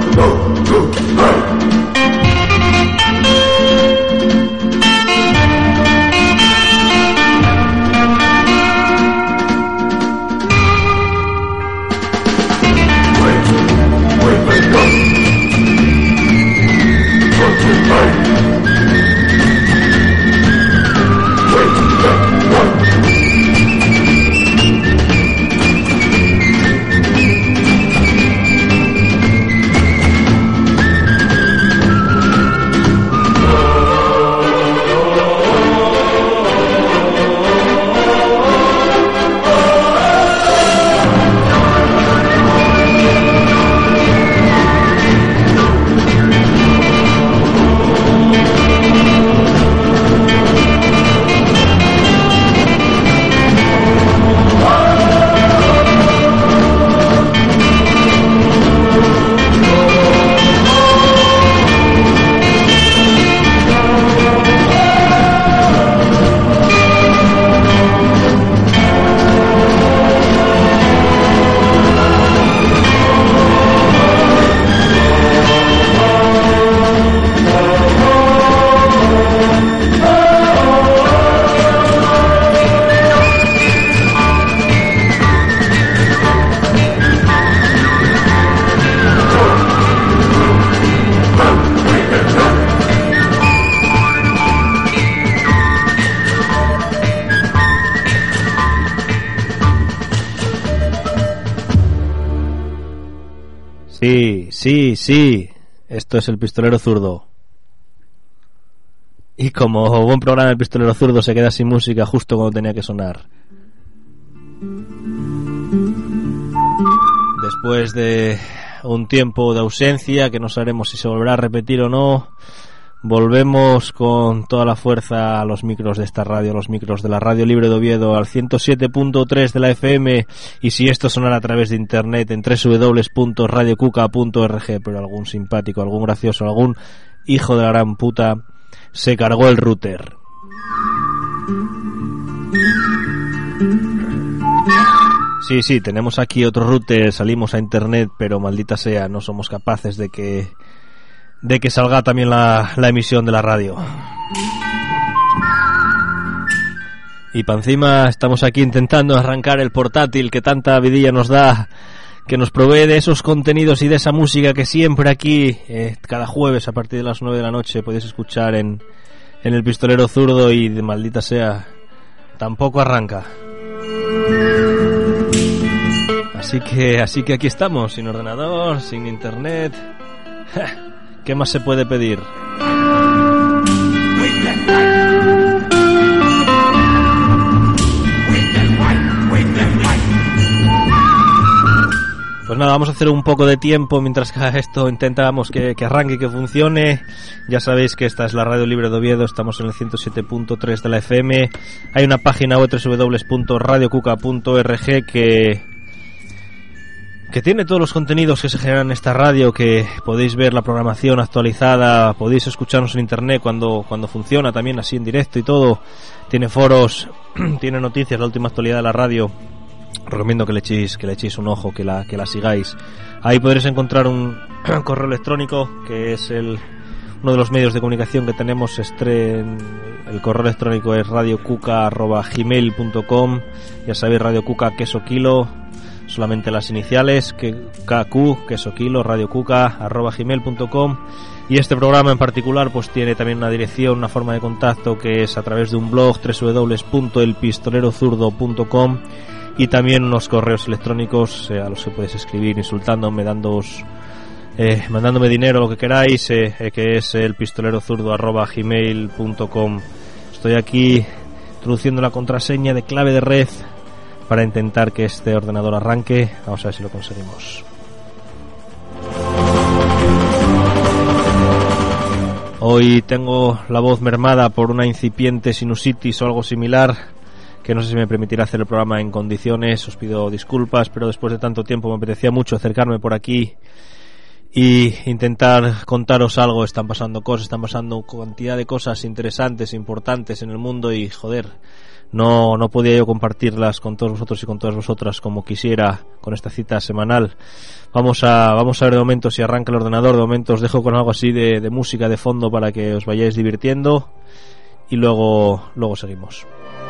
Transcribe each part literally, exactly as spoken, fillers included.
Sí, sí, sí. Esto es El Pistolero Zurdo. Y como buen programa El Pistolero Zurdo se queda sin música justo cuando tenía que sonar. Después de un tiempo de ausencia, que no sabremos si se volverá a repetir o no, volvemos con toda la fuerza a los micros de esta radio, los micros de la Radio Libre de Oviedo, al ciento siete punto tres de la F M, y si esto sonara a través de internet en doble u doble u doble u punto radio cuca punto org, pero algún simpático, algún gracioso, algún hijo de la gran puta se cargó el router. Sí, sí, tenemos aquí otro router, salimos a internet, pero maldita sea, no somos capaces de que de que salga también la, la emisión de la radio. Y para encima estamos aquí intentando arrancar el portátil que tanta vidilla nos da, que nos provee de esos contenidos y de esa música que siempre aquí, eh, cada jueves a partir de las nueve de la noche podéis escuchar en, en El Pistolero Zurdo, y de maldita sea, tampoco arranca. Así que, así que aquí estamos, sin ordenador, sin internet. ¿Qué más se puede pedir? Pues nada, vamos a hacer un poco de tiempo mientras que esto intentamos que, que arranque y que funcione. Ya sabéis que esta es la Radio Libre de Oviedo, estamos en el ciento siete punto tres de la F M. Hay una página web doble u doble u doble u punto radio cuca punto org que... que tiene todos los contenidos que se generan en esta radio, que podéis ver la programación actualizada, podéis escucharnos en internet cuando cuando funciona, también así en directo y todo. Tiene foros, tiene noticias, la última actualidad de la radio. Os recomiendo que le echéis que le echéis un ojo, que la que la sigáis. Ahí podréis encontrar un correo electrónico, que es el uno de los medios de comunicación que tenemos. Estren, el correo electrónico es radiocuca arroba gmail punto com. Ya sabéis, Radio Cuca queso kilo, solamente las iniciales, que K Q, queso kilo, radiocuca arroba gmail punto com. Y este programa en particular pues tiene también una dirección, una forma de contacto, que es a través de un blog doble u doble u doble u punto el pistolero zurdo punto com, y también unos correos electrónicos eh, a los que podéis escribir insultándome, dándoos, eh, mandándome dinero, lo que queráis, eh, eh, que es el pistolero zurdo arroba gmail punto com. Estoy aquí introduciendo la contraseña de clave de red para intentar que este ordenador arranque. Vamos a ver si lo conseguimos. Hoy tengo la voz mermada por una incipiente sinusitis o algo similar, que no sé si me permitirá hacer el programa en condiciones. Os pido disculpas, pero después de tanto tiempo me apetecía mucho acercarme por aquí y intentar contaros algo. Están pasando cosas, están pasando cantidad de cosas interesantes, importantes en el mundo, y joder, no, no podía yo compartirlas con todos vosotros y con todas vosotras como quisiera con esta cita semanal. Vamos a, vamos a ver de momento si arranca el ordenador. De momento os dejo con algo así de, de música de fondo para que os vayáis divirtiendo y luego, luego seguimos.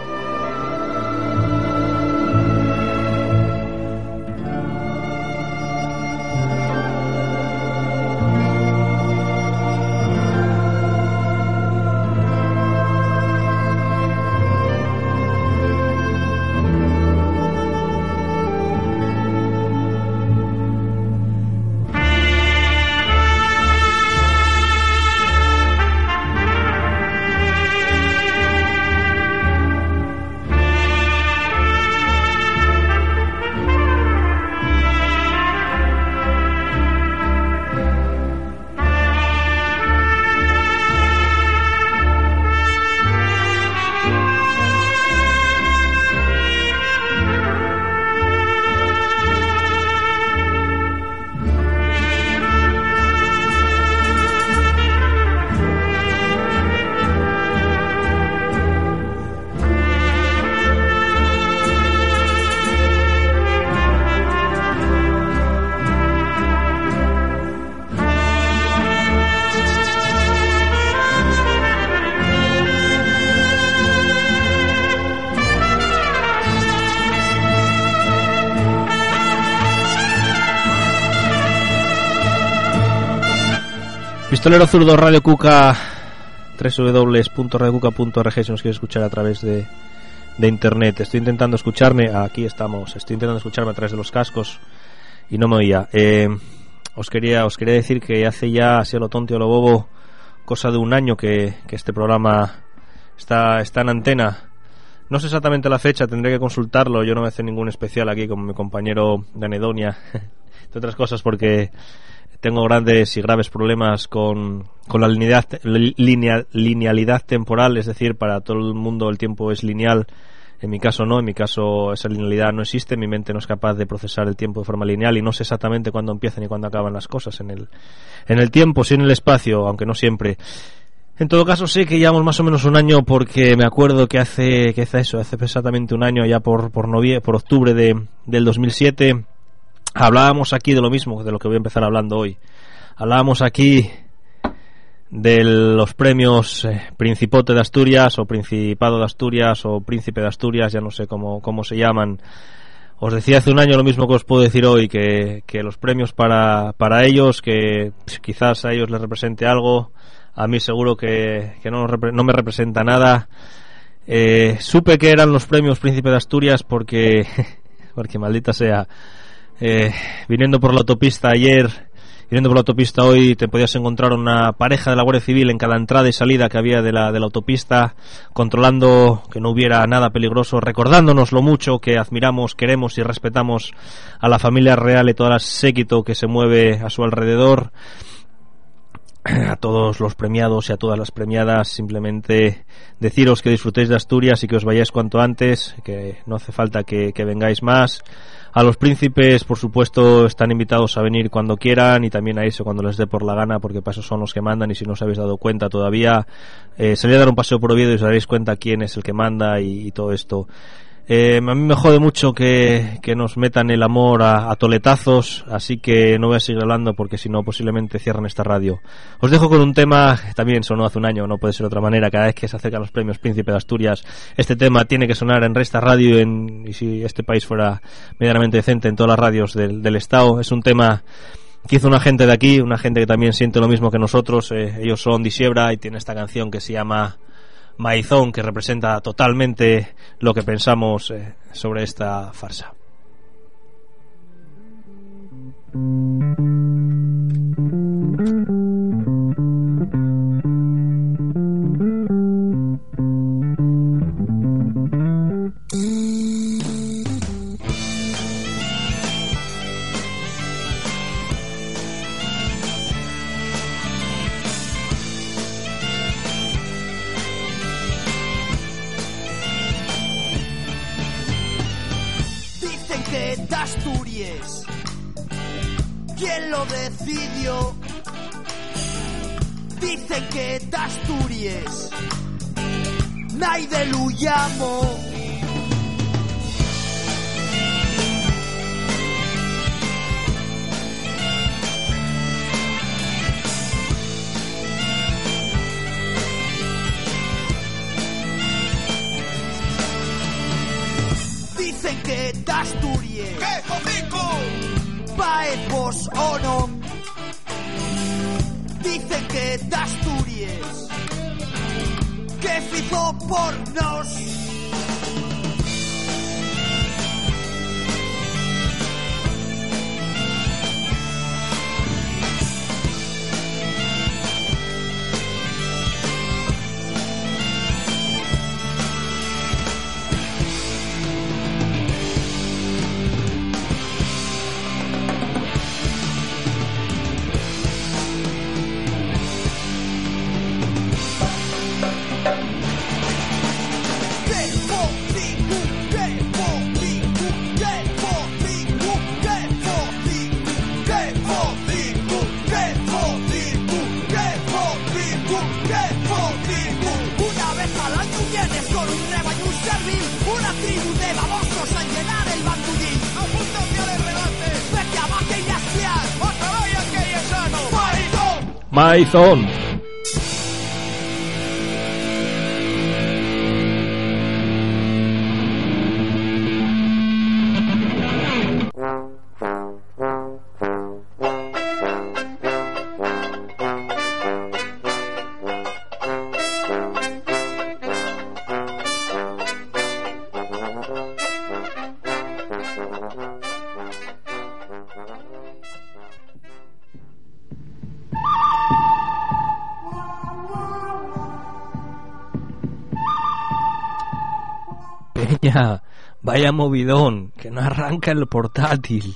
Pistolero Zurdo, Radio Cuca, doble u doble u doble u punto radio cuca punto org si nos quieres escuchar a través de, de internet. Estoy intentando escucharme, aquí estamos, estoy intentando escucharme a través de los cascos y no me oía. Eh, os quería os quería decir que hace ya, así a lo tonto y a lo bobo, cosa de un año que, que este programa está, está en antena. No sé exactamente la fecha, tendré que consultarlo. Yo no voy a hacer ningún especial aquí con mi compañero de Anedonia, entre otras cosas porque tengo grandes y graves problemas con, con la linealidad, linea, linealidad temporal, es decir, para todo el mundo el tiempo es lineal, en mi caso no, en mi caso esa linealidad no existe, mi mente no es capaz de procesar el tiempo de forma lineal y no sé exactamente cuándo empiezan y cuándo acaban las cosas en el, en el tiempo, sí en el espacio, aunque no siempre. En todo caso sé que llevamos más o menos un año porque me acuerdo que hace, que hace eso, hace exactamente un año, ya por, por, novie, por octubre de, del dos mil siete, hablábamos aquí de lo mismo, de lo que voy a empezar hablando hoy. Hablábamos aquí de los premios eh, Principote de Asturias o Principado de Asturias o Príncipe de Asturias, ya no sé cómo, cómo se llaman. Os decía hace un año lo mismo que os puedo decir hoy, que, que los premios para, para ellos, que pues, quizás a ellos les represente algo, a mí seguro que, que no, no me representa nada. Eh, supe que eran los premios Príncipe de Asturias porque, porque maldita sea, Eh, viniendo por la autopista ayer, viniendo por la autopista hoy, te podías encontrar una pareja de la Guardia Civil en cada entrada y salida que había de la, de la autopista, controlando que no hubiera nada peligroso, recordándonos lo mucho que admiramos, queremos y respetamos a la familia real y toda la séquito que se mueve a su alrededor. A todos los premiados y a todas las premiadas, simplemente deciros que disfrutéis de Asturias y que os vayáis cuanto antes, que no hace falta que, que vengáis más. A los príncipes, por supuesto, están invitados a venir cuando quieran y también a eso cuando les dé por la gana, porque para eso son los que mandan y si no os habéis dado cuenta todavía, eh, salid a dar un paseo por Oviedo y os daréis cuenta quién es el que manda y, y todo esto. Eh, a mí me jode mucho que, que nos metan el amor a, a toletazos, así que no voy a seguir hablando porque si no posiblemente cierran esta radio. Os dejo con un tema, también sonó hace un año, no puede ser de otra manera, cada vez que se acercan los premios Príncipe de Asturias, este tema tiene que sonar en Resta Radio y, en, y si este país fuera medianamente decente en todas las radios del, del Estado. Es un tema que hizo una gente de aquí, una gente que también siente lo mismo que nosotros, eh, ellos son Disiebra y tiene esta canción que se llama Maizón, que representa totalmente lo que pensamos eh, sobre esta farsa. Asturias, ¿quién lo decidió? Dicen que de Asturias nadie lo llamó. d'Astúries. Que potico! Paepos o no. Dicen que d'Astúries, que fizo por nos. Maizón. Peña, vaya movidón, que no arranca el portátil.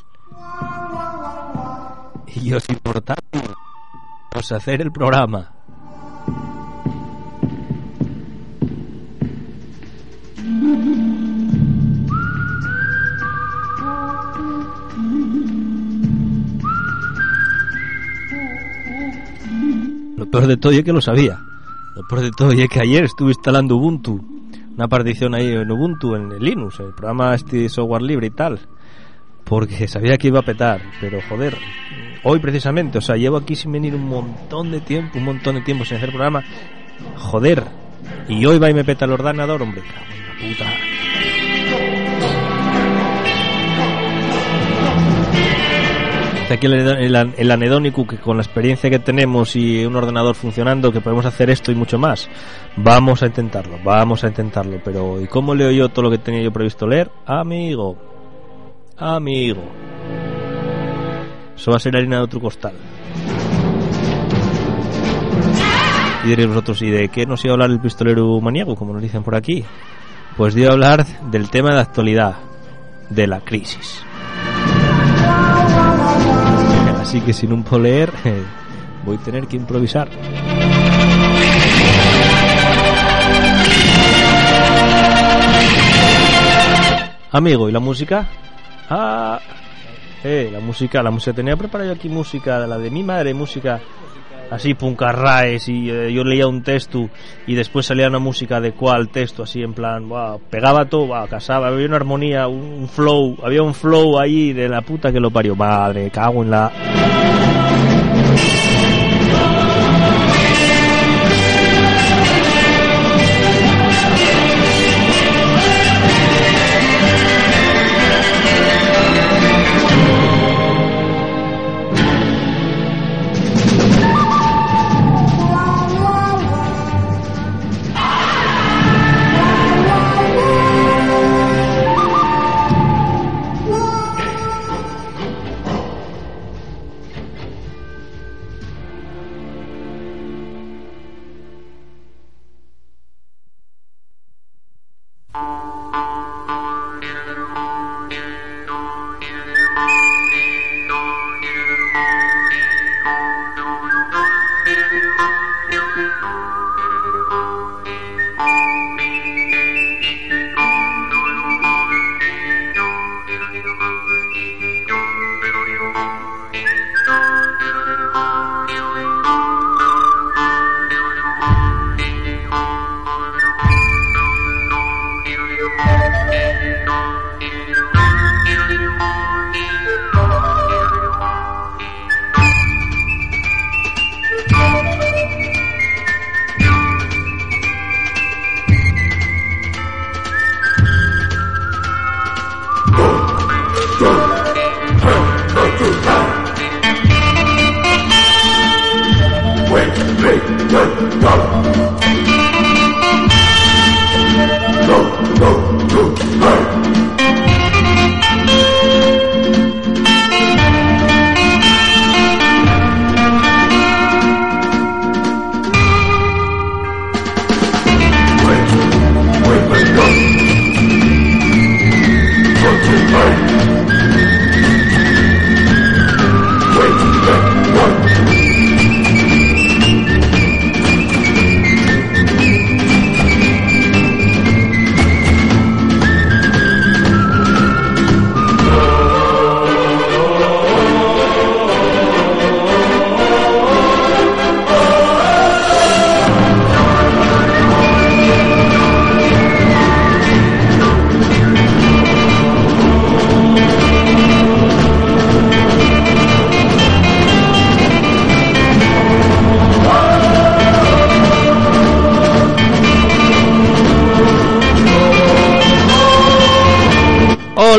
Y yo sin portátil, pues hacer el programa. Lo peor de todo es que lo sabía. Lo peor de todo es que ayer estuve instalando Ubuntu, una partición ahí en Ubuntu, en Linux, el programa este software libre y tal, porque sabía que iba a petar, pero joder, hoy precisamente, o sea, llevo aquí sin venir un montón de tiempo, un montón de tiempo sin hacer programa, joder, y hoy va y me peta el ordenador, hombre, cago en la puta. Aquí el, el, el anedónico, que con la experiencia que tenemos y un ordenador funcionando, que podemos hacer esto y mucho más. Vamos a intentarlo, vamos a intentarlo. Pero ¿y cómo leo yo todo lo que tenía yo previsto leer? Amigo, amigo, eso va a ser harina de otro costal. Y diréis vosotros, ¿y de qué nos iba a hablar el pistolero maníaco, como nos dicen por aquí? Pues iba a hablar del tema de actualidad, de la crisis. Así que sin un poleer eh, voy a tener que improvisar. Amigo, ¿y la música? Ah, eh, la música, la música tenía preparado yo aquí música, la de mi madre, música así puncarraes, y eh, yo leía un texto y después salía una música de cuál texto, así en plan, wow, pegaba todo, wow, casaba, había una armonía, un, un flow, había un flow ahí de la puta que lo parió, madre, cago en la...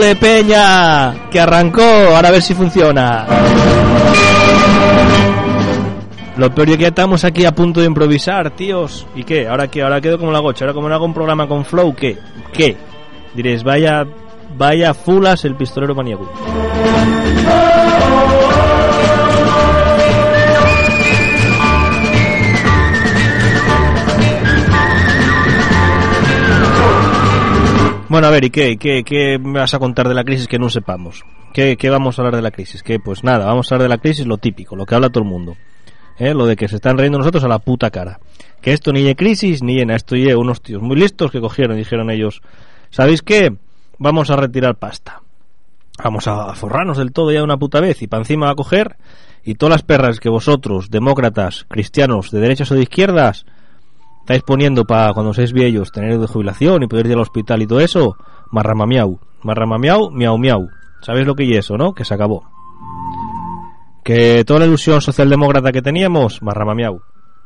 ¡Ole, peña! Que arrancó, ahora a ver si funciona. Lo peor es que ya estamos aquí a punto de improvisar, tíos. ¿Y qué? ¿Ahora qué? Ahora quedo como la gocha. Ahora como no hago un programa con Flow, ¿qué? ¿Qué? Diréis, vaya, vaya fulas el pistolero maníaco. Bueno, a ver, ¿y qué, qué, qué me vas a contar de la crisis que no sepamos? ¿Qué, qué vamos a hablar de la crisis? ¿Qué? Pues nada, vamos a hablar de la crisis, lo típico, lo que habla todo el mundo. ¿Eh? Lo de que se están riendo nosotros a la puta cara. Que esto ni de crisis ni llena, esto lleva unos tíos muy listos que cogieron y dijeron ellos, ¿sabéis qué? Vamos a retirar pasta. Vamos a forrarnos del todo ya de una puta vez y para encima va a coger y todas las perras que vosotros, demócratas, cristianos, de derechas o de izquierdas, estáis poniendo para cuando seáis viejos tener de jubilación y poder ir al hospital y todo eso, marramamiau, marramamiau, miau miau. ¿Sabéis lo que es eso, no? Que se acabó. Que toda la ilusión socialdemócrata que teníamos, marramamiau.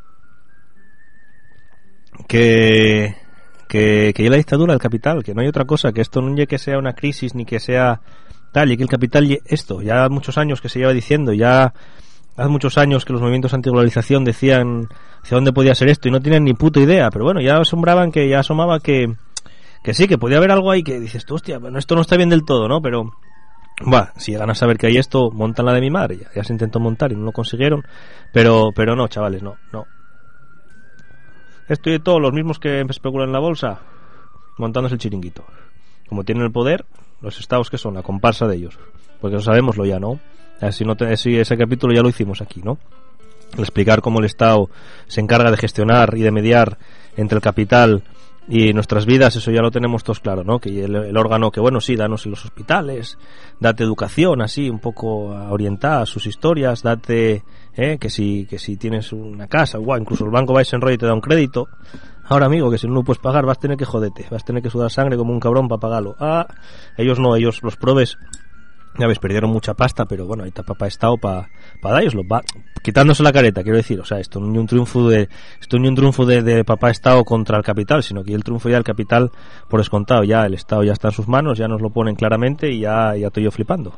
Que que que ya la dictadura del capital, que no hay otra cosa, que esto no es que sea una crisis ni que sea tal, y que el capital esto, ya hace muchos años que se lleva diciendo, ya hace muchos años que los movimientos antiglobalización decían hacia dónde podía ser esto y no tienen ni puta idea, pero bueno, ya asombraban que ya asomaba que que sí, que podía haber algo ahí que dices tú, hostia, bueno, esto no está bien del todo, ¿no? Pero va, si llegan a saber que hay esto, montan la de mi madre, ya, ya se intentó montar y no lo consiguieron, pero pero no, chavales, no, no. Esto y de todos los mismos que especulan en la bolsa, montándose el chiringuito. Como tienen el poder, los estados que son, la comparsa de ellos, porque lo sabemoslo ya, ¿no? Si no te, si ese capítulo ya lo hicimos aquí, ¿no? El explicar cómo el Estado se encarga de gestionar y de mediar entre el capital y nuestras vidas, eso ya lo tenemos todos claro, ¿no? Que el, el órgano que, bueno, sí, danos en los hospitales, date educación así, un poco orientada a sus historias, date, eh, que si que si tienes una casa, guau, incluso el banco va y se enrolla y te da un crédito. Ahora, amigo, que si no lo puedes pagar vas a tener que jodete, vas a tener que sudar sangre como un cabrón para pagarlo. Ah, ellos no, ellos, los probes, ya ves, perdieron mucha pasta, pero bueno, ahí está papá Estado para pa daroslo, va quitándose la careta, quiero decir, o sea, esto no es un triunfo de esto no es un triunfo de, de papá Estado contra el capital, sino que el triunfo ya del capital por descontado, ya el Estado ya está en sus manos, ya nos lo ponen claramente y ya, ya estoy yo flipando.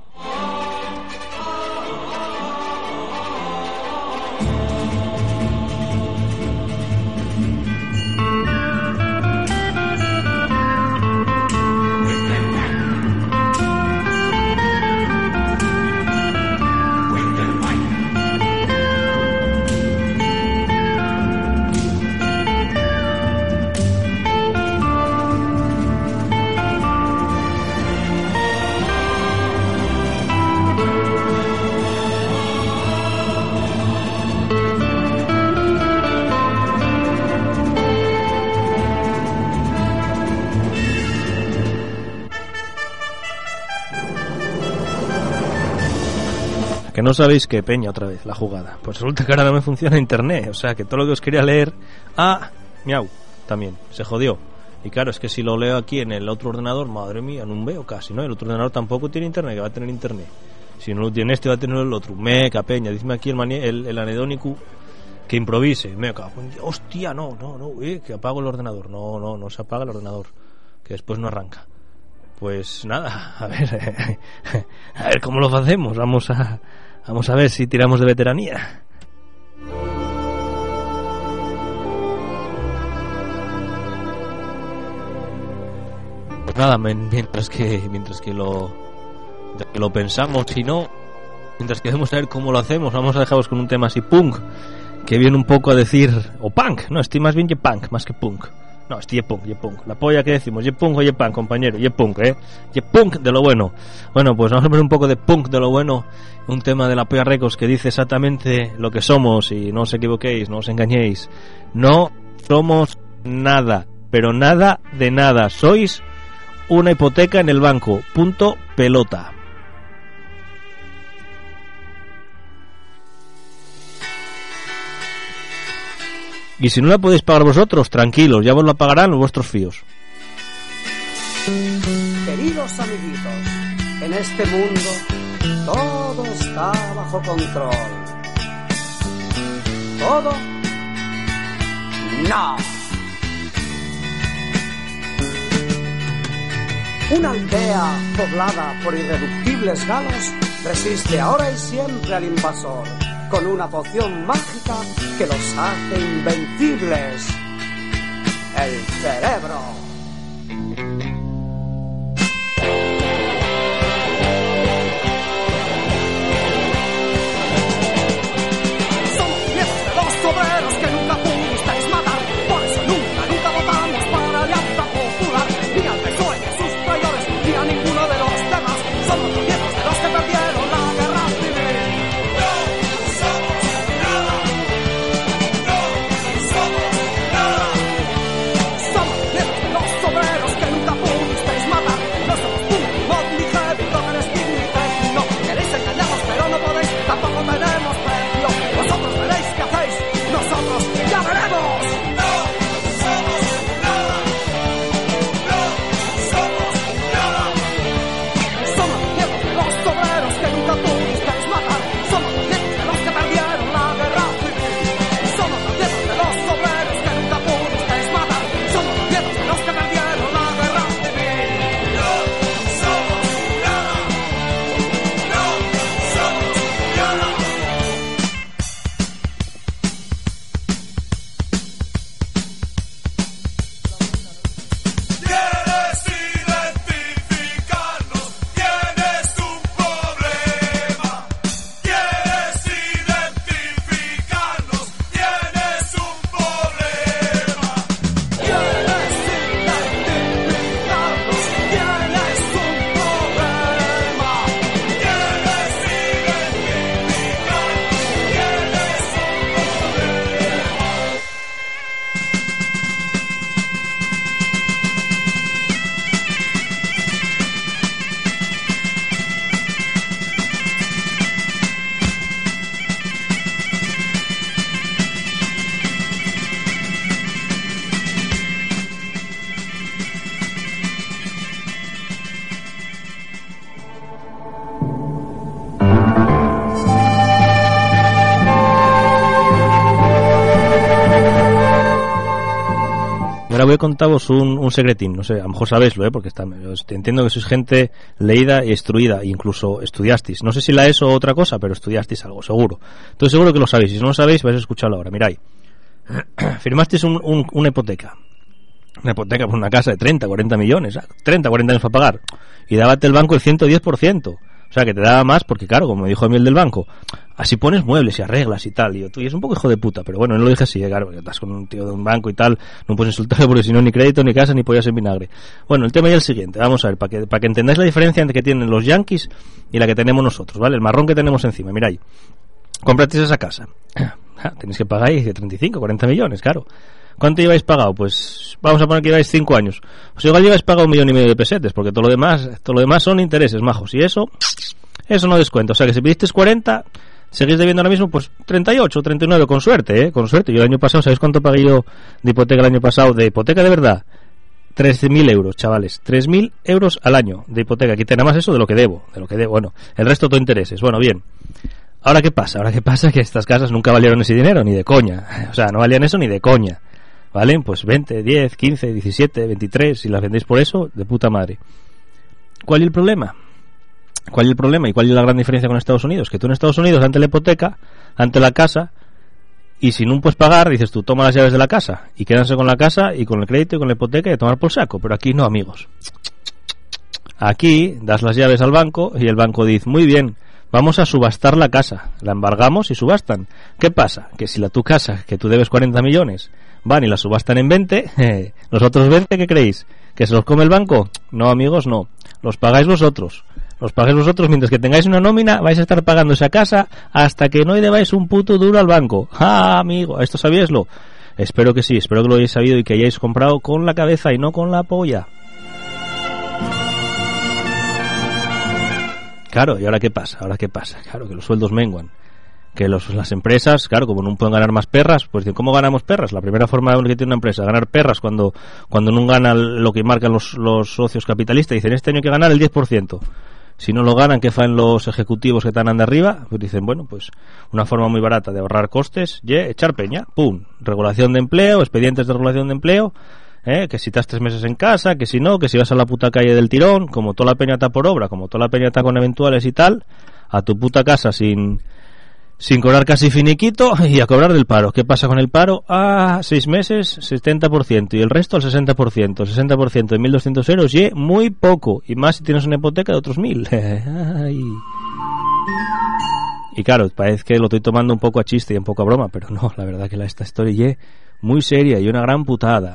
Que no sabéis qué, peña, otra vez, la jugada. Pues resulta que ahora no me funciona internet, o sea, que todo lo que os quería leer... Ah, miau, también, se jodió. Y claro, es que si lo leo aquí en el otro ordenador, madre mía, no veo casi, ¿no? El otro ordenador tampoco tiene internet, que va a tener internet. Si no lo tiene este, va a tener el otro. Meca, peña, dime aquí el, manie, el, el anedónico que improvise. Meca, hostia, no, no, no, eh, que apago el ordenador. No, no, no se apaga el ordenador, que después no arranca. Pues nada, a ver, a ver cómo lo hacemos, vamos a... Vamos a ver si tiramos de veteranía. Pues nada, mientras que mientras que lo mientras que lo pensamos, si no, mientras que vamos a ver cómo lo hacemos, vamos a dejaros con un tema así punk, que viene un poco a decir, o punk, no, estoy más bien ye punk, más que punk. No, estoy ye punk, ye punk. La polla que decimos, ye punk o ye punk, compañero, ye punk, eh. Ye punk de lo bueno. Bueno, pues vamos a ver un poco de punk de lo bueno, un tema de la Polla Records que dice exactamente lo que somos, y no os equivoquéis, no os engañéis. No somos nada, pero nada de nada. Sois una hipoteca en el banco. Punto pelota. Y si no la podéis pagar vosotros, tranquilos, ya vos la pagarán vuestros fíos. Queridos amiguitos, en este mundo todo está bajo control. ¿Todo? No. Una aldea poblada por irreductibles galos resiste ahora y siempre al invasor con una poción mágica que los hace invencibles. El cerebro. Obreros que nunca pudisteis matar, por eso nunca, nunca votamos para Alianza Popular, ni al P S O E, ni a sus traidores, ni a ninguno de los demás. Somos los viejos de los que perdieron la guerra civil. No somos nada, no somos nada. Somos los viejos de los obreros que nunca pudisteis matar. No somos tú, ni Mod, ni Heavy, Brothers, Dignity. No queréis engañarnos, pero no podéis, tampoco tenemos precio. Vosotros veréis qué hacéis. Nosotros ya veremos. No somos nada. No somos nada. Somos los viejos de los obreros que nunca pudisteis matar. Somos los viejos de los que perdieron la guerra civil. Somos los viejos de los obreros que nunca pudisteis matar. Somos los viejos de los que perdieron la guerra civil. No somos nada. No somos nada. ¿Quieres identificarnos? Tienes un problema. ¿Quieres identificarnos? Tienes un problema. ¿Quieres identificarnos? Tienes un problema. ¿Quieres Ahora voy a contaros un, un secretín, no sé, a lo mejor sabéislo, ¿eh? Porque está, entiendo que sois gente leída y instruida, incluso estudiasteis. No sé si la ESO o otra cosa, pero estudiasteis algo, seguro. Entonces seguro que lo sabéis, y si no lo sabéis vais a escucharlo ahora. Miráis, firmasteis un, un, una hipoteca. Una hipoteca por una casa de treinta, cuarenta millones, treinta, cuarenta años para pagar. Y dábate el banco el ciento diez por ciento. O sea, que te daba más porque, claro, como dijo a mí el del banco, así pones muebles y arreglas y tal. Y yo, tú, y es un poco hijo de puta, pero bueno, no lo dije así, ¿eh? Claro, porque estás con un tío de un banco y tal, no puedes insultarle porque si no, ni crédito, ni casa, ni pollas en vinagre. Bueno, el tema ya es el siguiente, vamos a ver, para que, para que entendáis la diferencia entre que tienen los yankees y la que tenemos nosotros, ¿vale? El marrón que tenemos encima, mirad, comprasteis esa casa. Tenéis que pagar ahí treinta y cinco, cuarenta millones, claro. ¿Cuánto lleváis pagado? Pues vamos a poner que lleváis cinco años. Pues igual lleváis pagado un millón y medio de pesetes, porque todo lo demás, todo lo demás son intereses, majos. Y eso, eso no descuenta. O sea que si pidisteis cuarenta, seguís debiendo ahora mismo, pues treinta y ocho, treinta y nueve, con suerte, ¿eh? Con suerte. Yo el año pasado, ¿sabéis cuánto pagué yo de hipoteca el año pasado? De hipoteca de verdad. trece mil euros, chavales. tres mil euros al año de hipoteca. Aquí nada más eso de lo que debo. De lo que debo. Bueno, el resto todo intereses. Bueno, bien. Ahora, ¿qué pasa? Ahora, ¿qué pasa? Que estas casas nunca valieron ese dinero, ni de coña. O sea, no valían eso ni de coña. ¿Vale? Pues veinte, diez, quince, diecisiete, veintitrés, si las vendéis por eso, de puta madre. ¿Cuál es el problema? ¿Cuál es el problema? ¿Y cuál es la gran diferencia con Estados Unidos? Que tú en Estados Unidos, ante la hipoteca, ante la casa, y si no puedes pagar, dices tú, toma las llaves de la casa, y quédanse con la casa, y con el crédito, y con la hipoteca, y a tomar por saco. Pero aquí no, amigos. Aquí, das las llaves al banco, y el banco dice, muy bien, vamos a subastar la casa. La embargamos y subastan. ¿Qué pasa? Que si la tu casa, que tú debes cuarenta millones, van y la subastan en veinte, eh, los otros veinte, ¿qué creéis? ¿Que se los come el banco? No, amigos, no. Los pagáis vosotros. Los pagáis vosotros, mientras que tengáis una nómina, vais a estar pagando esa casa hasta que no debáis un puto duro al banco. ¡Ah, amigo! ¿Esto sabíaslo? Espero que sí, espero que lo hayáis sabido y que hayáis comprado con la cabeza y no con la polla. Claro, ¿y ahora qué pasa? ¿Ahora qué pasa? Claro, que los sueldos menguan. Que los, las empresas, claro, como no pueden ganar más perras, pues ¿cómo ganamos perras? La primera forma que tiene una empresa, ganar perras cuando cuando no gana lo que marcan los, los socios capitalistas, dicen, este año hay que ganar el diez por ciento. Si no lo ganan, ¿qué fan los ejecutivos que están de arriba? Pues dicen, bueno, pues una forma muy barata de ahorrar costes, y echar peña, pum, regulación de empleo, expedientes de regulación de empleo, ¿eh? Que si estás tres meses en casa, que si no, que si vas a la puta calle del tirón, como toda la peña está por obra, como toda la peña está con eventuales y tal, a tu puta casa sin sin cobrar casi finiquito y a cobrar del paro. ¿Qué pasa con el paro? Ah, seis meses, setenta por ciento y el resto al sesenta por ciento. sesenta por ciento de mil doscientos euros y muy poco. Y más si tienes una hipoteca de otros mil. Ay. Y claro, parece que lo estoy tomando un poco a chiste y un poco a broma, pero no, la verdad que la, esta historia es muy seria y una gran putada.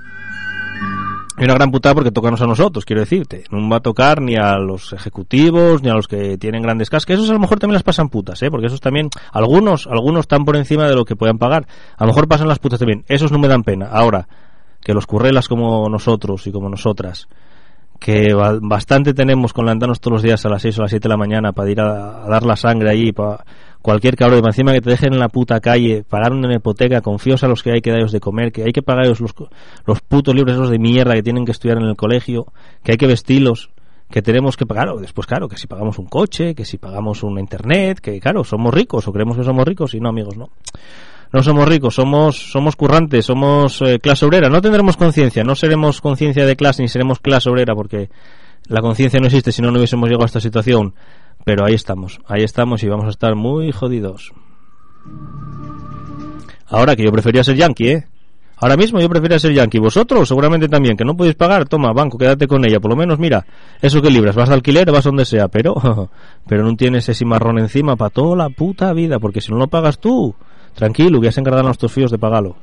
Y una gran putada porque tocanos a nosotros, quiero decirte. No va a tocar ni a los ejecutivos, ni a los que tienen grandes casas, que esos a lo mejor también las pasan putas, ¿eh? Porque esos también, algunos, algunos están por encima de lo que puedan pagar. A lo mejor pasan las putas también. Esos no me dan pena. Ahora, que los currelas como nosotros y como nosotras, que bastante tenemos con levantarnos todos los días a las seis o a las siete de la mañana para ir a, a dar la sangre allí, para cualquier cabrón, de encima que te dejen en la puta calle, pagar una hipoteca, confíos a los que hay que darles de comer, que hay que pagar los, los putos libros esos de mierda que tienen que estudiar en el colegio, que hay que vestirlos, que tenemos que pagar, después claro, que si pagamos un coche, que si pagamos una internet, que claro, somos ricos o creemos que somos ricos y no, amigos, no. No somos ricos, somos somos currantes, somos eh, clase obrera. No tendremos conciencia, no seremos conciencia de clase ni seremos clase obrera porque la conciencia no existe si no, no hubiésemos llegado a esta situación. Pero ahí estamos, ahí estamos y vamos a estar muy jodidos. Ahora que yo prefería ser yankee, ¿eh? Ahora mismo yo prefería ser yankee. Vosotros seguramente también, que no podéis pagar. Toma, banco, quédate con ella. Por lo menos, mira, eso que libras. Vas de alquiler, vas donde sea. Pero pero no tienes ese marrón encima para toda la puta vida. Porque si no lo pagas tú, tranquilo, que ya se encargan los tus fíos de pagarlo.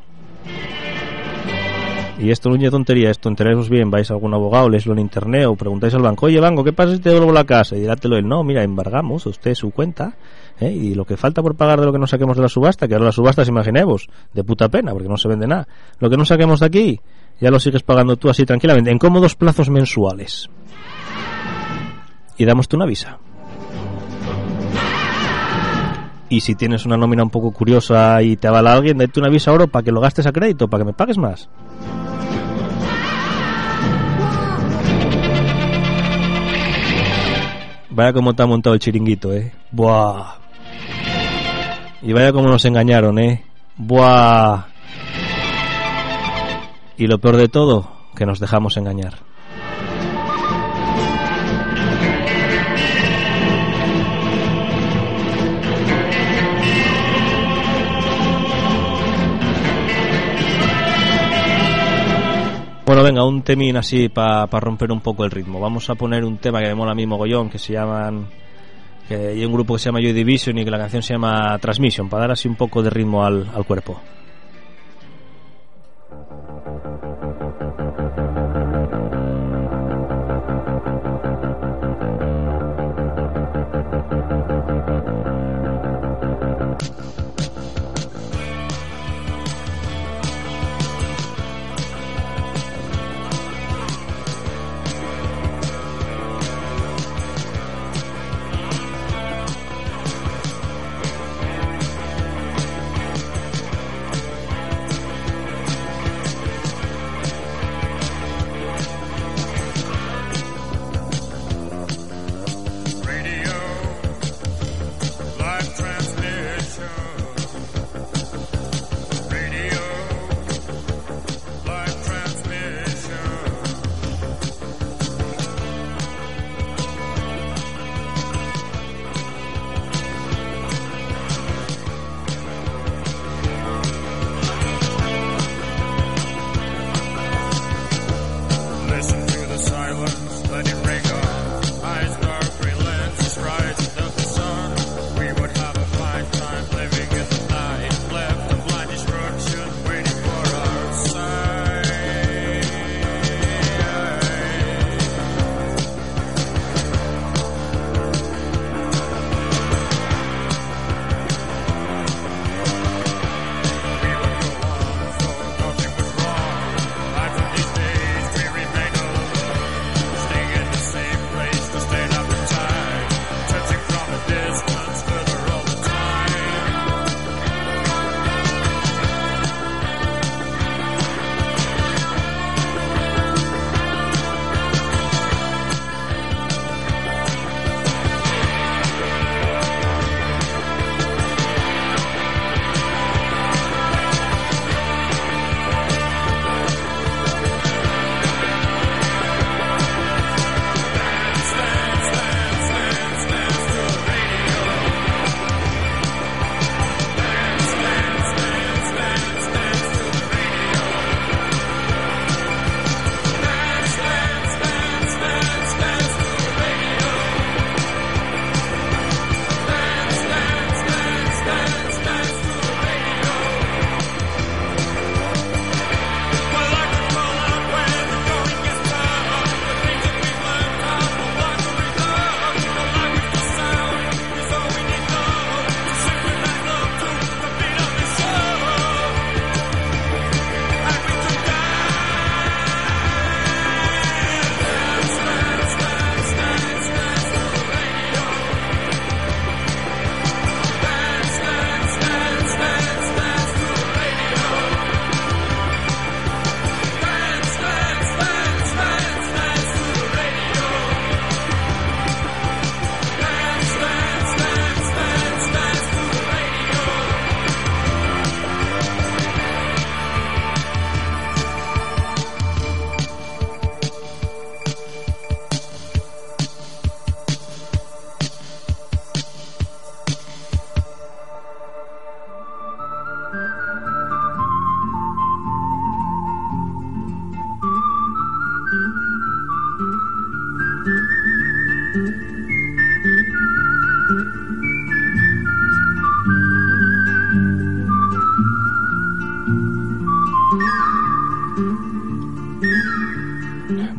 Y esto no es tontería, esto enteraros bien, vais a algún abogado, leeslo en internet o preguntáis al banco, oye banco, ¿qué pasa si te devuelvo la casa? Y dirátelo él, no, mira, embargamos usted su cuenta, ¿eh? Y lo que falta por pagar de lo que no saquemos de la subasta, que ahora las subastas, imaginemos, de puta pena, porque no se vende nada, lo que no saquemos de aquí, ya lo sigues pagando tú así tranquilamente, en cómodos plazos mensuales. Y damos tú una visa. Y si tienes una nómina un poco curiosa y te avala alguien, date una visa oro para que lo gastes a crédito, para que me pagues más. Vaya como está montado el chiringuito, eh. Buah. Y vaya como nos engañaron, eh. Buah. Y lo peor de todo, que nos dejamos engañar. Bueno, venga, un temín así para pa romper un poco el ritmo. Vamos a poner un tema que me mola a mí mogollón, que se llaman... que hay un grupo que se llama Joy Division y que la canción se llama Transmission, para dar así un poco de ritmo al, al cuerpo.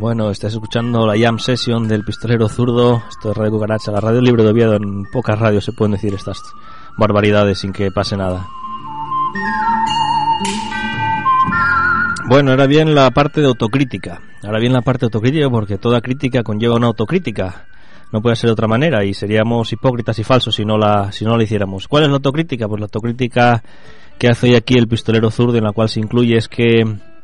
Bueno, estás escuchando la Jam Session del Pistolero Zurdo. Esto es Radio Cucaracha, la radio libre de Oviedo. En pocas radios se pueden decir estas barbaridades sin que pase nada. Bueno, ahora bien la parte de autocrítica. Ahora bien la parte de autocrítica, porque toda crítica conlleva una autocrítica. No puede ser de otra manera y seríamos hipócritas y falsos si no la si no la hiciéramos. ¿Cuál es la autocrítica? Pues la autocrítica que hace hoy aquí el Pistolero Zurdo, en la cual se incluye, es que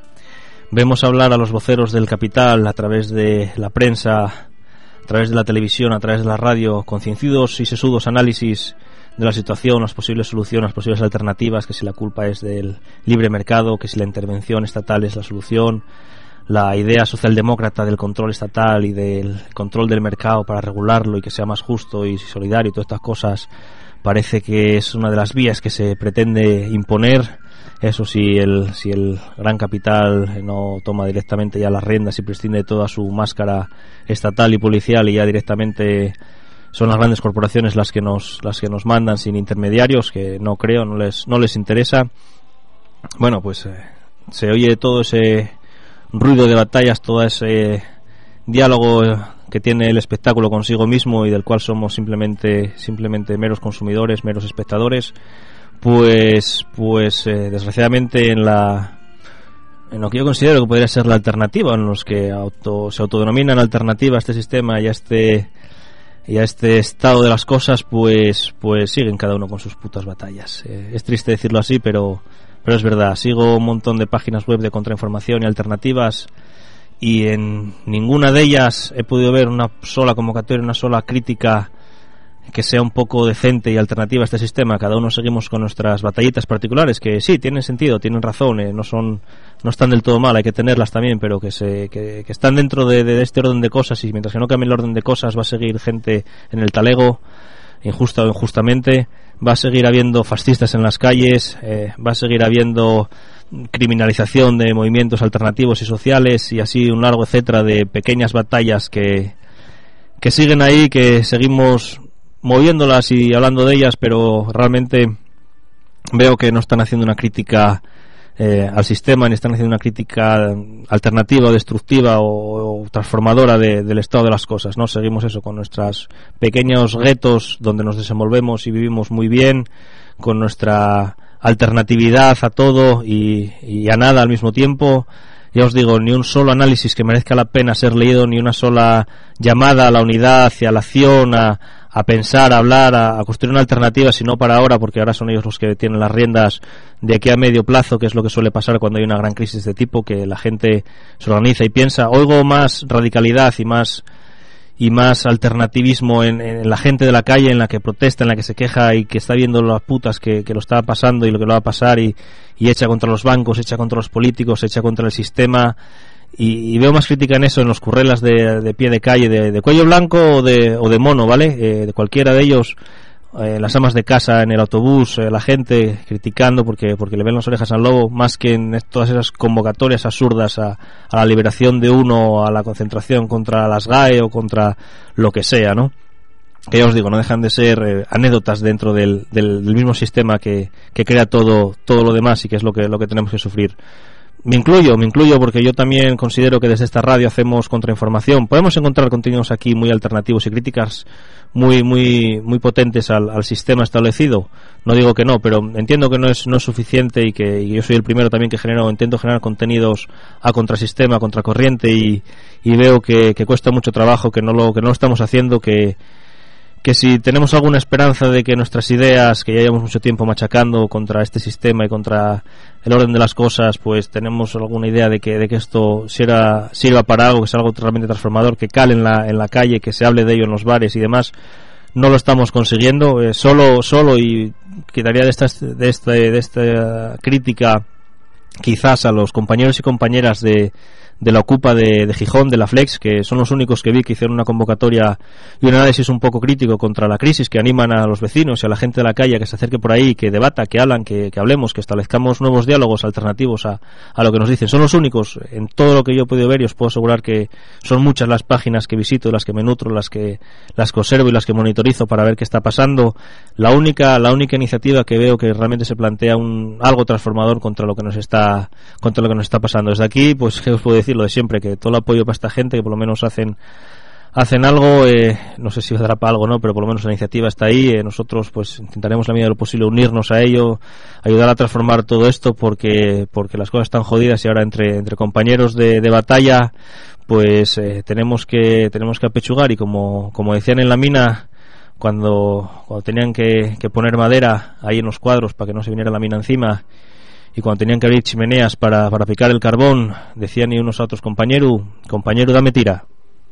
vemos hablar a los voceros del capital a través de la prensa, a través de la televisión, a través de la radio, con concienzudos y sesudos análisis de la situación, las posibles soluciones, las posibles alternativas, que si la culpa es del libre mercado, que si la intervención estatal es la solución, la idea socialdemócrata del control estatal y del control del mercado para regularlo y que sea más justo y solidario y todas estas cosas, parece que es una de las vías que se pretende imponer. Eso si el, si el gran capital no toma directamente ya las riendas y prescinde de toda su máscara estatal y policial y ya directamente son las grandes corporaciones las que nos las que nos mandan sin intermediarios, que no creo, no les no les interesa. Bueno, pues eh, se oye todo ese ruido de batallas, todo ese diálogo que tiene el espectáculo consigo mismo y del cual somos simplemente simplemente meros consumidores, meros espectadores. Pues pues eh, desgraciadamente en la en lo que yo considero que podría ser la alternativa, en los que auto, se autodenominan alternativa a este sistema y a este y a este estado de las cosas, pues pues siguen cada uno con sus putas batallas. Eh, es triste decirlo así, pero pero es verdad. Sigo un montón de páginas web de contrainformación y alternativas y en ninguna de ellas he podido ver una sola convocatoria, una sola crítica que sea un poco decente y alternativa a este sistema. Cada uno seguimos con nuestras batallitas particulares, que sí, tienen sentido, tienen razón, eh, no son no están del todo mal, hay que tenerlas también, pero que se que, que están dentro de, de este orden de cosas, y mientras que no cambie el orden de cosas va a seguir gente en el talego, injusta o injustamente, va a seguir habiendo fascistas en las calles, eh, va a seguir habiendo criminalización de movimientos alternativos y sociales, y así un largo etcétera de pequeñas batallas que que siguen ahí, que seguimos moviéndolas y hablando de ellas, pero realmente veo que no están haciendo una crítica eh, al sistema, ni están haciendo una crítica alternativa o destructiva o, o transformadora de, del estado de las cosas, ¿no? Seguimos eso, con nuestros pequeños guetos donde nos desenvolvemos y vivimos muy bien, con nuestra alternatividad a todo y, y a nada al mismo tiempo. Ya os digo, ni un solo análisis que merezca la pena ser leído, ni una sola llamada a la unidad, hacia la acción, a, a pensar, a hablar, a, a construir una alternativa, sino para ahora, porque ahora son ellos los que tienen las riendas de aquí a medio plazo, que es lo que suele pasar cuando hay una gran crisis de tipo, que la gente se organiza y piensa. Oigo más radicalidad y más y más alternativismo en, en la gente de la calle, en la que protesta, en la que se queja y que está viendo las putas que, que lo está pasando y lo que lo va a pasar, y, y echa contra los bancos, echa contra los políticos, echa contra el sistema, y, y veo más crítica en eso, en los currelas de, de pie de calle, de, de cuello blanco o de, o de mono, ¿vale? Eh, de cualquiera de ellos, eh, las amas de casa en el autobús, eh, la gente criticando porque porque le ven las orejas al lobo, más que en todas esas convocatorias absurdas a, a la liberación de uno, a la concentración contra las G A E o contra lo que sea, ¿no? Que ya os digo, no dejan de ser eh, anécdotas dentro del, del, del mismo sistema que, que crea todo todo lo demás, y que es lo que lo que tenemos que sufrir. Me incluyo, me incluyo porque yo también considero que desde esta radio hacemos contrainformación. Podemos encontrar contenidos aquí muy alternativos y críticas muy muy muy potentes al, al sistema establecido. No digo que no, pero entiendo que no es no es suficiente, y que y yo soy el primero también que genero intento generar contenidos a contrasistema, a contracorriente, y, y veo que, que cuesta mucho trabajo, que no lo que no lo estamos haciendo, que que si tenemos alguna esperanza de que nuestras ideas, que ya llevamos mucho tiempo machacando contra este sistema y contra el orden de las cosas, pues tenemos alguna idea de que de que esto sirva, sirva para algo, que sea algo realmente transformador, que cale en la en la calle, que se hable de ello en los bares y demás, no lo estamos consiguiendo. Eh, solo solo y quitaría de esta de esta de esta crítica quizás a los compañeros y compañeras de de la Ocupa de, de Gijón, de la Flex, que son los únicos que vi que hicieron una convocatoria y un análisis un poco crítico contra la crisis, que animan a los vecinos y a la gente de la calle a que se acerque por ahí, que debata, que hablan, que, que hablemos, que establezcamos nuevos diálogos alternativos a, a lo que nos dicen. Son los únicos, en todo lo que yo he podido ver, y os puedo asegurar que son muchas las páginas que visito, las que me nutro, las que las que observo y las que monitorizo para ver qué está pasando. La única la única iniciativa que veo que realmente se plantea un algo transformador contra lo que nos está contra lo que nos está pasando. Desde aquí, pues, ¿qué os puedo decir? decir lo de siempre, que todo el apoyo para esta gente, que por lo menos hacen hacen algo, eh, no sé si dará para algo, no, pero por lo menos la iniciativa está ahí. Eh, nosotros pues intentaremos la medida de lo posible unirnos a ello, ayudar a transformar todo esto, porque porque las cosas están jodidas y ahora entre entre compañeros de, de batalla pues eh, tenemos que tenemos que apechugar, y como como decían en la mina cuando cuando tenían que, que poner madera ahí en los cuadros para que no se viniera la mina encima, y cuando tenían que abrir chimeneas para para picar el carbón, decían y unos a otros: compañero, compañero, dame tira.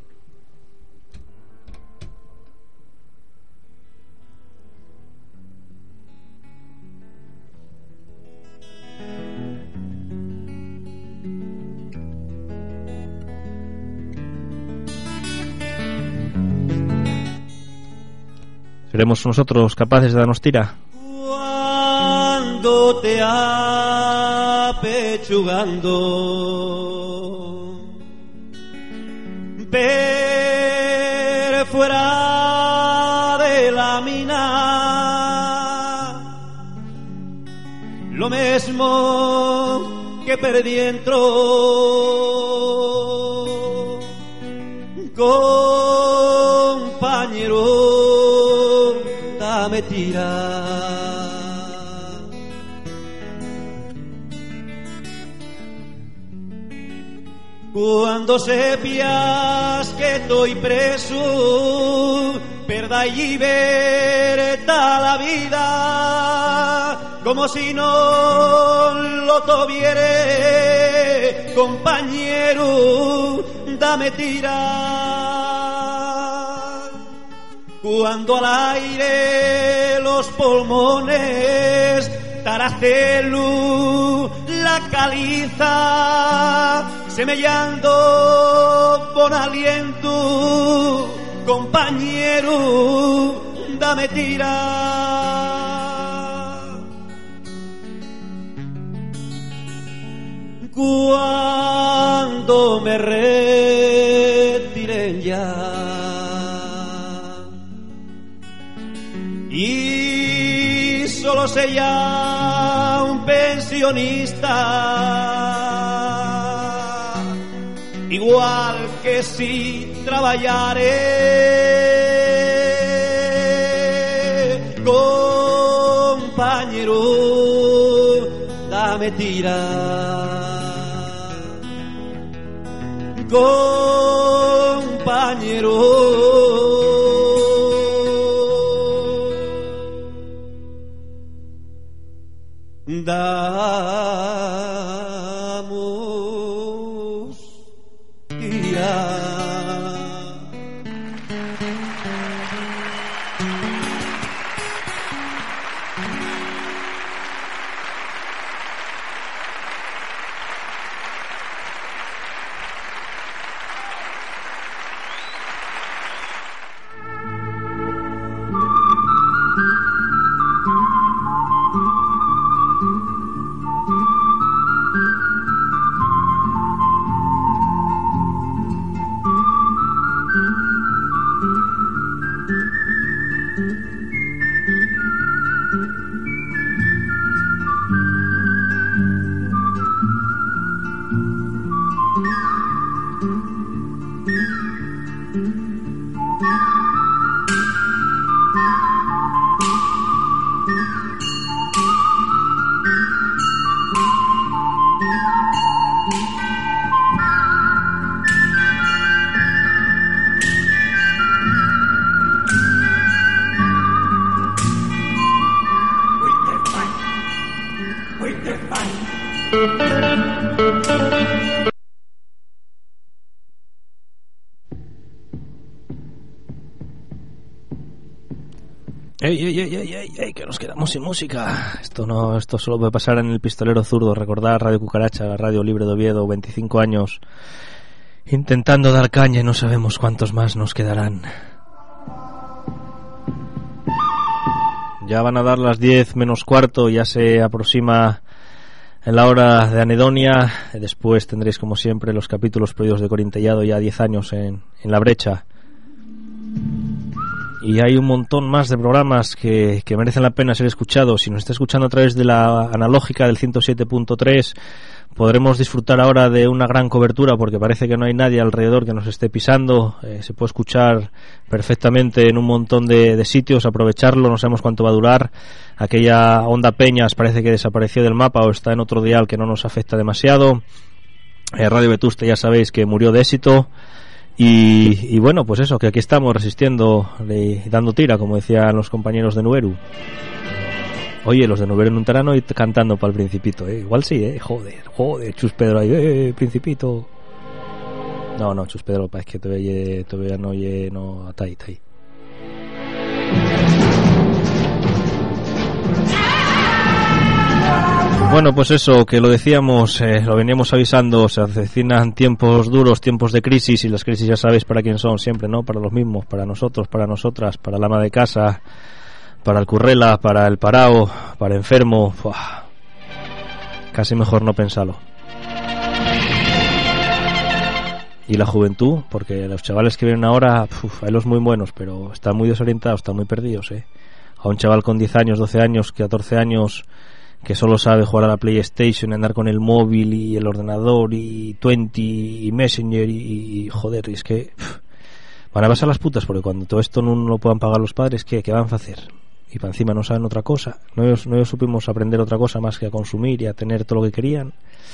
¿Seremos nosotros capaces de darnos tira? Cuando te apechugando, ver fuera de la mina, lo mismo que per dentro, compañero, dame tira. Cuando sepas que estoy preso, perda y libertad la vida, como si no lo tuviere, compañero, dame tira. Cuando al aire los pulmones taracelu la caliza, semellando con aliento, compañero, dame tira. Cuando me retiren ya y solo sea un pensionista, igual que si trabajaré, compañero, dame tira. Compañero, damos tira. Ey, ey, ey, ey, ey, ey, que nos quedamos sin música. Esto no, esto solo puede pasar en el Pistolero Zurdo. Recordar Radio Cucaracha, la radio libre de Oviedo, veinticinco años intentando dar caña y no sabemos cuántos más nos quedarán. Ya van a dar las diez menos cuarto, ya se aproxima en la hora de anedonia. Después tendréis, como siempre, los capítulos prohibidos de Corintellado, ya diez años en, en la brecha. Y hay un montón más de programas que, que merecen la pena ser escuchados. Si nos está escuchando a través de la analógica del ciento siete punto tres, podremos disfrutar ahora de una gran cobertura porque parece que no hay nadie alrededor que nos esté pisando. Eh, se puede escuchar perfectamente en un montón de, de sitios, aprovecharlo, no sabemos cuánto va a durar. Aquella Onda Peñas parece que desapareció del mapa o está en otro dial que no nos afecta demasiado. Eh, Radio Vetusta ya sabéis que murió de éxito. Y, y bueno, pues eso, que aquí estamos resistiendo y dando tira, como decían los compañeros de Nuberu. Oye, los de Nuberu no estarán hoy cantando para el Principito, ¿eh? Igual sí, ¿eh? Joder, joder, Chus Pedro ahí, ¡eh, Principito! No, no, Chus Pedro, es que todavía, todavía no oye, no, está ahí, está ahí. Bueno, pues eso, que lo decíamos, eh, lo veníamos avisando, se avecinan tiempos duros, tiempos de crisis, y las crisis ya sabéis para quién son siempre, ¿no? Para los mismos, para nosotros, para nosotras, para la ama de casa, para el currela, para el parao, para el enfermo. Uah, casi mejor no pensarlo. Y la juventud, porque los chavales que vienen ahora, uf, hay los muy buenos, pero están muy desorientados, están muy perdidos, ¿eh? A un chaval con diez años, doce años, catorce años, que solo sabe jugar a la PlayStation, andar con el móvil y el ordenador y veinte y Messenger y, y joder, y es que pff, van a pasar las putas, porque cuando todo esto no lo puedan pagar los padres, ¿qué, qué van a hacer? Y para encima no saben otra cosa, no ellos, no ellos supimos aprender otra cosa más que a consumir y a tener todo lo que querían.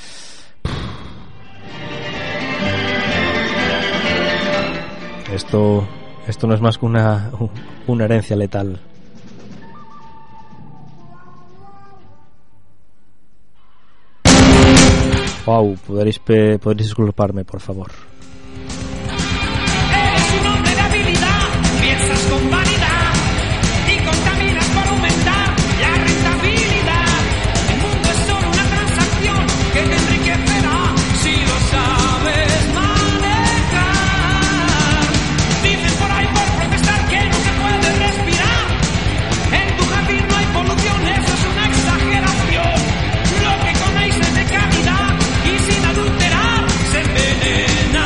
Esto esto no es más que una, una herencia letal. Wow, podréis, pe- podréis disculparme, por favor. Eres un hombre de habilidad, piensas con vanidad y contaminas por aumentar la rentabilidad. El mundo es solo una transacción que te enriquecerá si lo sabes manejar. Dicen por ahí por protestar que no se puede respirar. En tu jardín no hay polución, eso es una exageración. Lo que coméis es de calidad y sin adulterar se envenena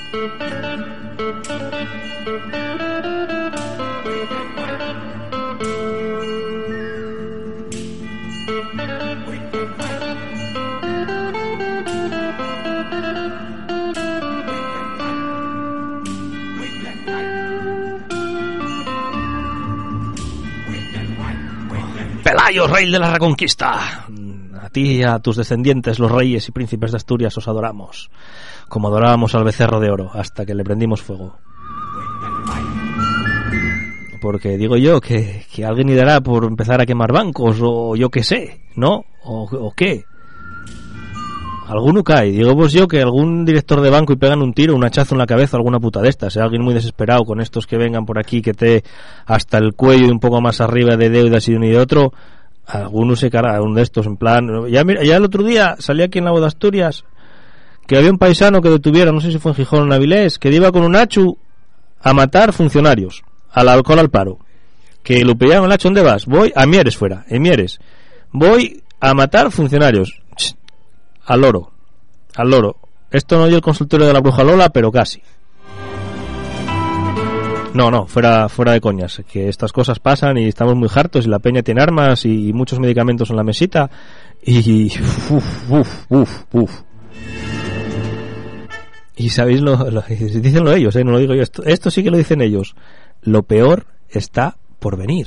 Pelayo, rey de la Reconquista. A ti y a tus descendientes, los reyes y príncipes de Asturias, os adoramos, como adorábamos al becerro de oro, hasta que le prendimos fuego. Porque digo yo que, que alguien irá por empezar a quemar bancos, o yo qué sé, ¿no? O, o qué. Alguno cae. Digo vos yo que algún director de banco y pegan un tiro, un hachazo en la cabeza, alguna puta de estas, ¿eh? Alguien muy desesperado con estos que vengan por aquí, que te hasta el cuello y un poco más arriba de deudas y de uno y de otro. Alguno se carga, uno de estos en plan. Ya, mira, ya el otro día salí aquí en la Voz de Asturias que había un paisano que detuvieron, no sé si fue en Gijón o en Avilés, que iba con un hachu a matar funcionarios, al alcohol al paro. Que lo pillaron el hachu, ¿dónde vas? Voy a Mieres fuera, en Mieres. Voy a matar funcionarios. Ch, al loro, al loro. Esto no es el consultorio de la bruja Lola, pero casi. No, no, fuera fuera de coñas, que estas cosas pasan y estamos muy hartos y la peña tiene armas y muchos medicamentos en la mesita y uf, uf, uf, uf. Y sabéis lo, lo dicen ellos, eh, no lo digo yo, esto, esto sí que lo dicen ellos. Lo peor está por venir.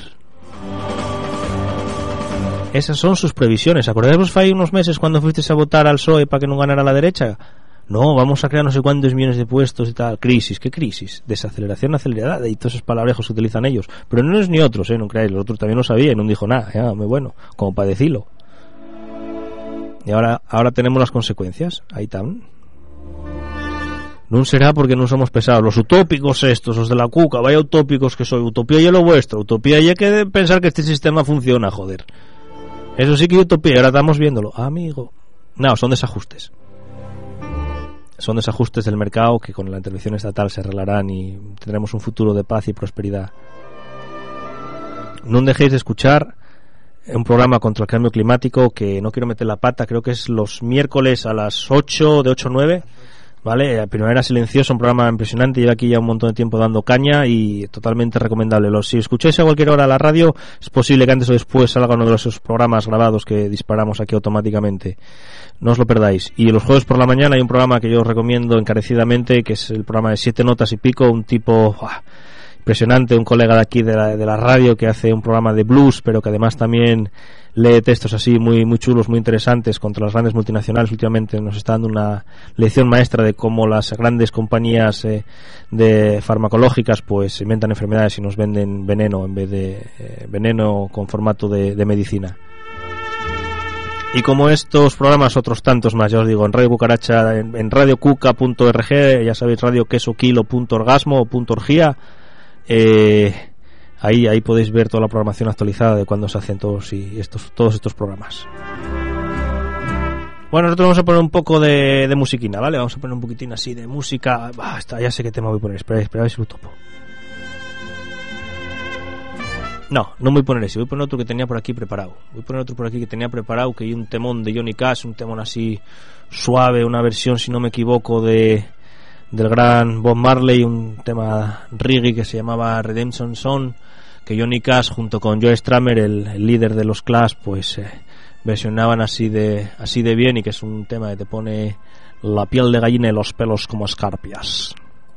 Esas son sus previsiones. ¿Acordáis hace unos meses cuando fuisteis a votar al P S O E para que no ganara la derecha? No, vamos a crear no sé cuántos millones de puestos y tal. Crisis, ¿qué crisis? Desaceleración, acelerada, y todos esos palabreos que utilizan ellos. Pero no es ni otros, ¿eh? No creáis, los otros también lo sabían y no dijo nada, ya, muy bueno, como para decirlo. Y ahora, ahora tenemos las consecuencias, ahí están. No será porque no somos pesados. Los utópicos estos, los de la cuca, vaya utópicos que soy. Utopía y lo vuestro. Utopía y hay que pensar que este sistema funciona, joder. Eso sí que utopía, ahora estamos viéndolo. Amigo. No, son desajustes. Son desajustes del mercado que con la intervención estatal se arreglarán y tendremos un futuro de paz y prosperidad. No dejéis de escuchar un programa contra el cambio climático que no quiero meter la pata, creo que es los miércoles a las ocho, de ocho a nueve, ¿vale? Primavera Silenciosa, un programa impresionante, lleva aquí ya un montón de tiempo dando caña y totalmente recomendable. Los, si escucháis a cualquier hora la radio, es posible que antes o después salga uno de esos programas grabados que disparamos aquí automáticamente. No os lo perdáis. Y los jueves por la mañana hay un programa que yo os recomiendo encarecidamente, que es el programa de siete notas y pico, un tipo ¡buah! Impresionante, un colega de aquí de la, de la radio que hace un programa de blues, pero que además también lee textos así muy muy chulos, muy interesantes contra las grandes multinacionales. Últimamente nos está dando una lección maestra de cómo las grandes compañías eh, de farmacológicas pues inventan enfermedades y nos venden veneno en vez de eh, veneno con formato de, de medicina. Y como estos programas, otros tantos más, ya os digo, en Radio Cucaracha, en, en radio cuca punto org, ya sabéis, radio queso kilo punto orgasmo o punto orgía, eh, ahí ahí podéis ver toda la programación actualizada de cuando se hacen todos y estos todos estos programas. Bueno, nosotros vamos a poner un poco de, de musiquina, ¿vale? Vamos a poner un poquitín así de música. Bah, está, ya sé qué tema voy a poner, esperad, esperad a ver si lo topo. No, no voy a poner ese, voy a poner otro que tenía por aquí preparado. Voy a poner otro por aquí que tenía preparado, que hay un temón de Johnny Cash, un temón así suave, una versión, si no me equivoco, de del gran Bob Marley, un tema reggae que se llamaba Redemption Song, que Johnny Cash junto con Joe Strummer, el, el líder de los Clash, pues eh, versionaban así de así de bien, y que es un tema que te pone la piel de gallina y los pelos como escarpias.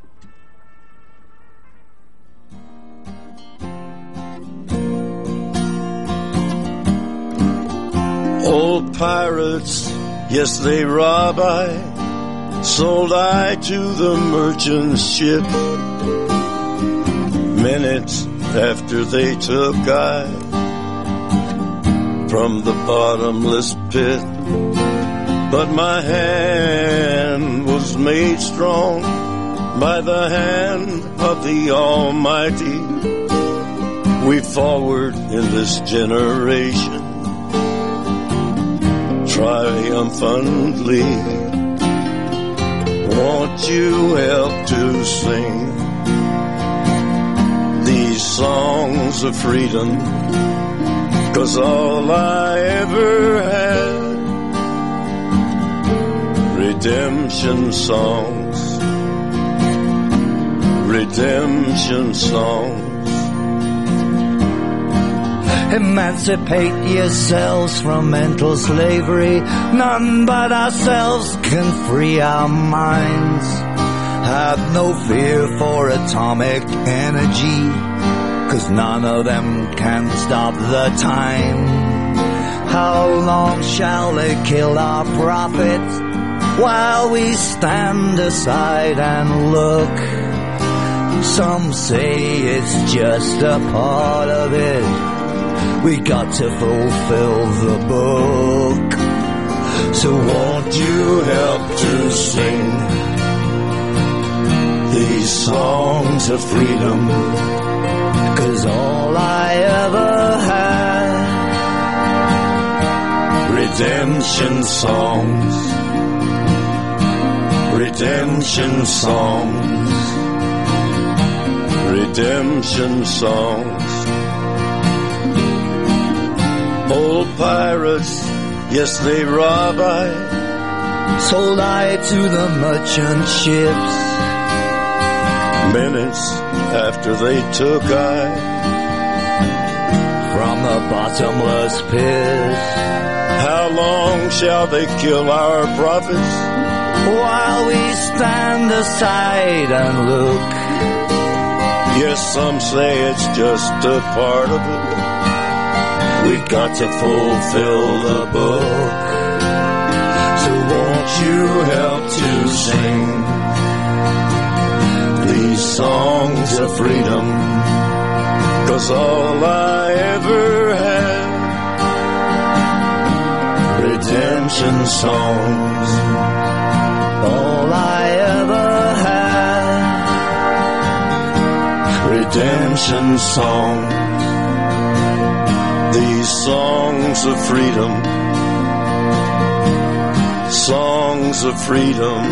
Old pirates, yes they rob I, sold I to the merchant ship. Minutes after they took I from the bottomless pit, but my hand was made strong by the hand of the Almighty. We forward in this generation triumphantly. Won't you help to sing these songs of freedom? 'Cause all I ever had, redemption songs, redemption songs. Emancipate yourselves from mental slavery. None but ourselves can free our minds. Have no fear for atomic energy, 'cause none of them can stop the time. How long shall they kill our prophets while we stand aside and look? Some say it's just a part of it. We got to fulfill the book. So won't you help to sing these songs of freedom? 'Cause all I ever had, redemption songs, redemption songs, redemption songs. Old pirates, yes, they rob I, sold I to the merchant ships. Minutes after they took I from the bottomless pit. How long shall they kill our prophets while we stand aside and look? Yes, some say it's just a part of it. We've got to fulfill the book. So won't you help to sing these songs of freedom? 'Cause all I ever had, redemption songs. All I ever had, redemption songs. These songs of freedom, songs of freedom.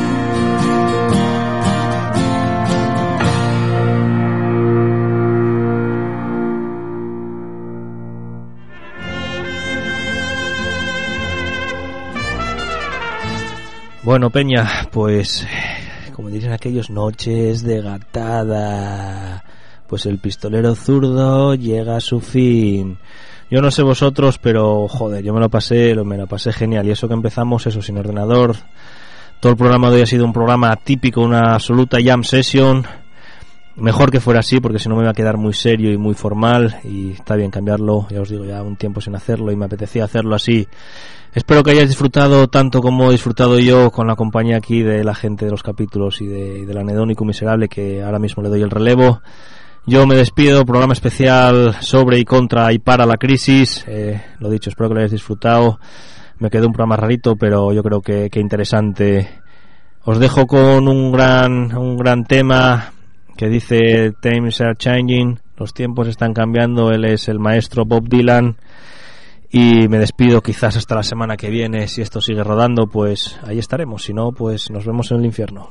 Bueno, Peña, pues como dicen aquellos, noches de gatada. Pues el pistolero zurdo llega a su fin. Yo no sé vosotros, pero joder, yo me lo pasé, me lo pasé genial. Y eso que empezamos, eso, sin ordenador. Todo el programa de hoy ha sido un programa típico, una absoluta jam session. Mejor que fuera así, porque si no me iba a quedar muy serio y muy formal. Y está bien cambiarlo, ya os digo, ya un tiempo sin hacerlo y me apetecía hacerlo así. Espero que hayáis disfrutado tanto como he disfrutado yo con la compañía aquí de la gente de los capítulos y de, del anedónico miserable, que ahora mismo le doy el relevo. Yo me despido, programa especial sobre y contra y para la crisis. Eh, lo dicho, espero que lo hayáis disfrutado. Me quedó un programa rarito, pero yo creo que, que interesante. Os dejo con un gran, un gran tema que dice Times are changing, los tiempos están cambiando. Él es el maestro Bob Dylan. Y me despido quizás hasta la semana que viene. Si esto sigue rodando, pues ahí estaremos. Si no, pues nos vemos en el infierno.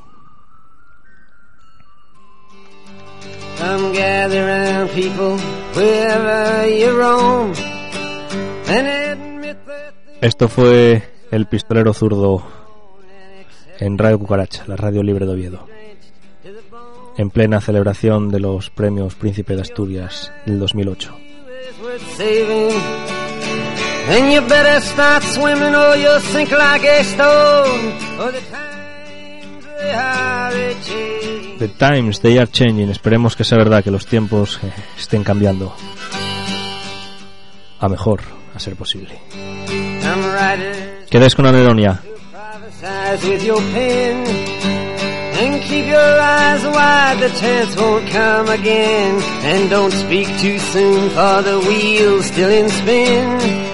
Come gather round, people, wherever you roam, and admit that Esto fue El Pistolero Zurdo en Radio Cucaracha, la radio libre de Oviedo, en plena celebración de los premios Príncipe de Asturias del dos mil ocho. is worth saving. Then you better start swimming or you'll sink like a stone. Or the times they are changing. The times they are changing. Esperemos que sea verdad, que los tiempos eh, estén cambiando a mejor, a ser posible. Some writers Quedáis con Anedonia. prophesize with your pen, and keep your eyes wide, the chance won't come again. And don't speak too soon, for the wheel's still in spin.